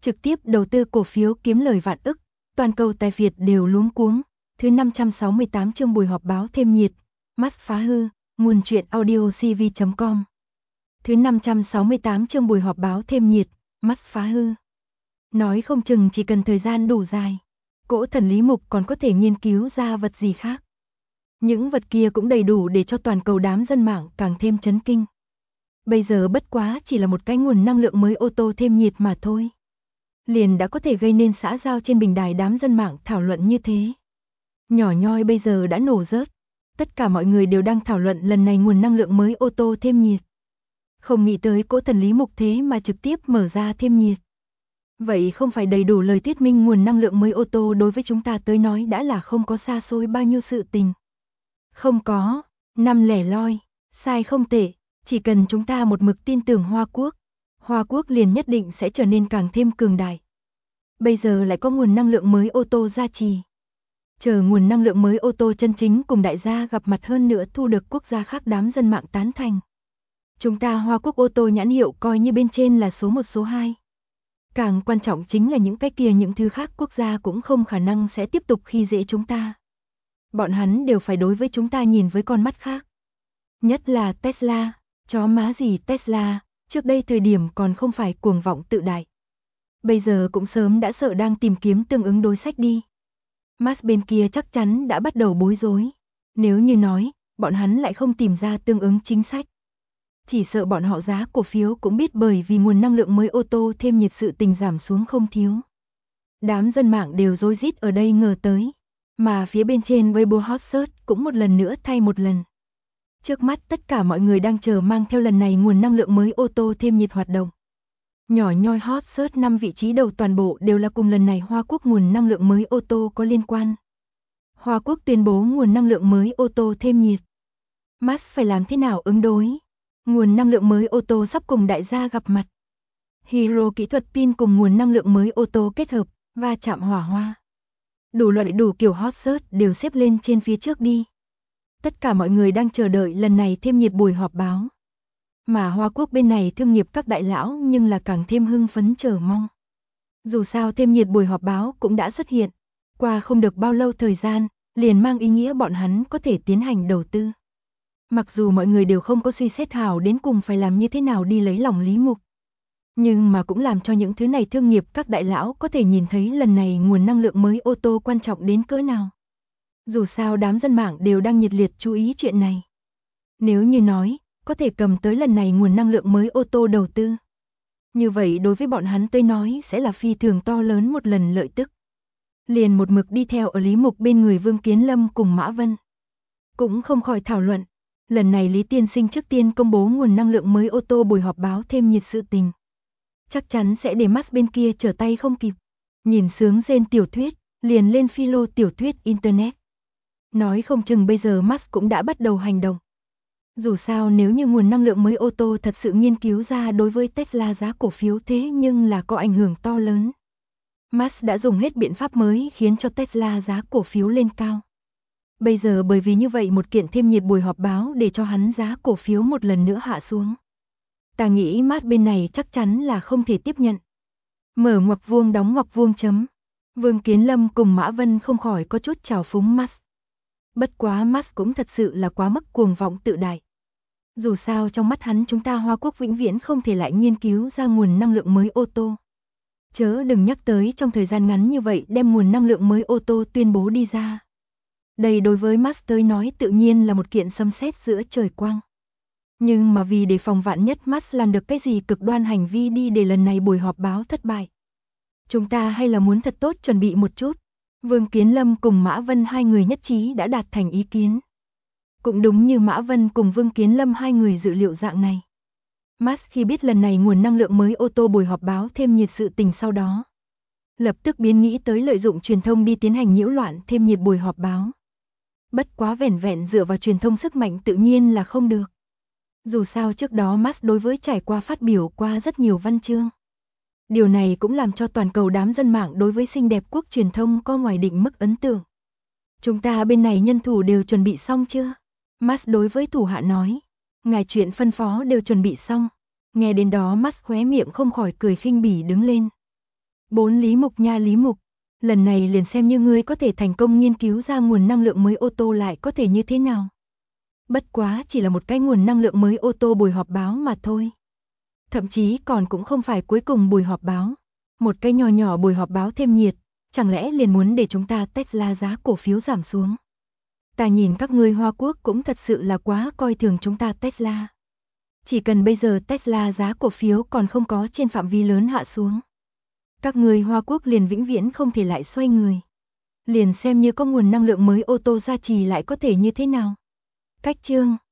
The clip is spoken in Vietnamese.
trực tiếp đầu tư cổ phiếu kiếm lời vạn ức, toàn cầu tài Việt đều luống cuống. Thứ 568 chương buổi họp báo thêm nhiệt, Musk phá hư, nguồn truyện audio cv.com. Thứ 568 chương buổi họp báo thêm nhiệt, Musk phá hư. Nói không chừng chỉ cần thời gian đủ dài, cỗ thần Lý Mục còn có thể nghiên cứu ra vật gì khác. Những vật kia cũng đầy đủ để cho toàn cầu đám dân mạng càng thêm chấn kinh. Bây giờ bất quá chỉ là một cái nguồn năng lượng mới ô tô thêm nhiệt mà thôi. Liền đã có thể gây nên xã giao trên bình đài đám dân mạng thảo luận như thế. Nhỏ nhoi bây giờ đã nổ rớt. Tất cả mọi người đều đang thảo luận lần này nguồn năng lượng mới ô tô thêm nhiệt. Không nghĩ tới cỗ thần Lý Mục thế mà trực tiếp mở ra thêm nhiệt. Vậy không phải đầy đủ lời thuyết minh nguồn năng lượng mới ô tô đối với chúng ta tới nói đã là không có xa xôi bao nhiêu sự tình. Không có, năm lẻ loi, sai không tệ, chỉ cần chúng ta một mực tin tưởng Hoa Quốc liền nhất định sẽ trở nên càng thêm cường đại. Bây giờ lại có nguồn năng lượng mới ô tô gia trì. Chờ nguồn năng lượng mới ô tô chân chính cùng đại gia gặp mặt hơn nữa thu được quốc gia khác đám dân mạng tán thành. Chúng ta Hoa Quốc ô tô nhãn hiệu coi như bên trên là số 1 số 2. Càng quan trọng chính là những thứ khác quốc gia cũng không khả năng sẽ tiếp tục khi dễ chúng ta. Bọn hắn đều phải đối với chúng ta nhìn với con mắt khác. Nhất là Tesla, chó má gì Tesla, trước đây thời điểm còn không phải cuồng vọng tự đại. Bây giờ cũng sớm đã sợ đang tìm kiếm tương ứng đối sách đi. Musk bên kia chắc chắn đã bắt đầu bối rối. Nếu như nói, bọn hắn lại không tìm ra tương ứng chính sách. Chỉ sợ bọn họ giá cổ phiếu cũng biết bởi vì nguồn năng lượng mới ô tô thêm nhiệt sự tình giảm xuống không thiếu. Đám dân mạng đều rối rít ở đây ngờ tới. Mà phía bên trên Weibo Hot Search cũng một lần nữa thay một lần. Trước mắt tất cả mọi người đang chờ mang theo lần này nguồn năng lượng mới ô tô thêm nhiệt hoạt động. Nhỏ nhoi Hot Search 5 vị trí đầu toàn bộ đều là cùng lần này Hoa Quốc nguồn năng lượng mới ô tô có liên quan. Hoa Quốc tuyên bố nguồn năng lượng mới ô tô thêm nhiệt. Musk phải làm thế nào ứng đối? Nguồn năng lượng mới ô tô sắp cùng đại gia gặp mặt. Hero kỹ thuật pin cùng nguồn năng lượng mới ô tô kết hợp, va chạm hỏa hoa. Đủ loại đủ kiểu hot search đều xếp lên trên phía trước đi. Tất cả mọi người đang chờ đợi lần này thêm nhiệt buổi họp báo. Mà Hoa Quốc bên này thương nghiệp các đại lão nhưng là càng thêm hưng phấn chờ mong. Dù sao thêm nhiệt buổi họp báo cũng đã xuất hiện. Qua không được bao lâu thời gian, liền mang ý nghĩa bọn hắn có thể tiến hành đầu tư. Mặc dù mọi người đều không có suy xét hảo đến cùng phải làm như thế nào đi lấy lòng Lý Mục. Nhưng mà cũng làm cho những thứ này thương nghiệp các đại lão có thể nhìn thấy lần này nguồn năng lượng mới ô tô quan trọng đến cỡ nào. Dù sao đám dân mạng đều đang nhiệt liệt chú ý chuyện này. Nếu như nói, có thể cầm tới lần này nguồn năng lượng mới ô tô đầu tư. Như vậy đối với bọn hắn tới nói sẽ là phi thường to lớn một lần lợi tức. Liền một mực đi theo ở Lý Mục bên người Vương Kiến Lâm cùng Mã Vân. Cũng không khỏi thảo luận. Lần này Lý Tiên Sinh trước tiên công bố nguồn năng lượng mới ô tô buổi họp báo thêm nhiệt sự tình. Chắc chắn sẽ để Musk bên kia trở tay không kịp. Nhìn sướng rên tiểu thuyết, liền lên philo tiểu thuyết Internet. Nói không chừng bây giờ Musk cũng đã bắt đầu hành động. Dù sao nếu như nguồn năng lượng mới ô tô thật sự nghiên cứu ra đối với Tesla giá cổ phiếu thế nhưng là có ảnh hưởng to lớn. Musk đã dùng hết biện pháp mới khiến cho Tesla giá cổ phiếu lên cao. Bây giờ bởi vì như vậy một kiện thêm nhiệt buổi họp báo để cho hắn giá cổ phiếu một lần nữa hạ xuống. Ta nghĩ Musk bên này chắc chắn là không thể tiếp nhận. Mở ngoặc vuông đóng ngoặc vuông chấm. Vương Kiến Lâm cùng Mã Vân không khỏi có chút trào phúng Musk. Bất quá Musk cũng thật sự là quá mức cuồng vọng tự đại. Dù sao trong mắt hắn chúng ta Hoa Quốc vĩnh viễn không thể lại nghiên cứu ra nguồn năng lượng mới ô tô. Chớ đừng nhắc tới trong thời gian ngắn như vậy đem nguồn năng lượng mới ô tô tuyên bố đi ra. Đây đối với Musk tới nói tự nhiên là một kiện sấm sét giữa trời quang. Nhưng mà vì để phòng vạn nhất Musk làm được cái gì cực đoan hành vi đi để lần này buổi họp báo thất bại. Chúng ta hay là muốn thật tốt chuẩn bị một chút. Vương Kiến Lâm cùng Mã Vân hai người nhất trí đã đạt thành ý kiến. Cũng đúng như Mã Vân cùng Vương Kiến Lâm hai người dự liệu dạng này. Musk khi biết lần này nguồn năng lượng mới ô tô buổi họp báo thêm nhiệt sự tình sau đó. Lập tức biến nghĩ tới lợi dụng truyền thông đi tiến hành nhiễu loạn thêm nhiệt buổi họp báo. Bất quá vẻn vẹn dựa vào truyền thông sức mạnh tự nhiên là không được. Dù sao trước đó Musk đối với trải qua phát biểu qua rất nhiều văn chương. Điều này cũng làm cho toàn cầu đám dân mạng đối với xinh đẹp quốc truyền thông có ngoài định mức ấn tượng. Chúng ta bên này nhân thủ đều chuẩn bị xong chưa? Musk đối với thủ hạ nói. Ngài chuyện phân phó đều chuẩn bị xong. Nghe đến đó Musk khóe miệng không khỏi cười khinh bỉ đứng lên. 4 Lý Mục nha Lý Mục, lần này liền xem như ngươi có thể thành công nghiên cứu ra nguồn năng lượng mới ô tô lại có thể như thế nào. Bất quá chỉ là một cái nguồn năng lượng mới ô tô buổi họp báo mà thôi. Thậm chí còn cũng không phải cuối cùng buổi họp báo. Một cái nhỏ nhỏ buổi họp báo thêm nhiệt, chẳng lẽ liền muốn để chúng ta Tesla giá cổ phiếu giảm xuống. Ta nhìn các ngươi Hoa Quốc cũng thật sự là quá coi thường chúng ta Tesla. Chỉ cần bây giờ Tesla giá cổ phiếu còn không có trên phạm vi lớn hạ xuống. Các người Hoa Quốc liền vĩnh viễn không thể lại xoay người. Liền xem như có nguồn năng lượng mới ô tô gia trì lại có thể như thế nào. Cách chương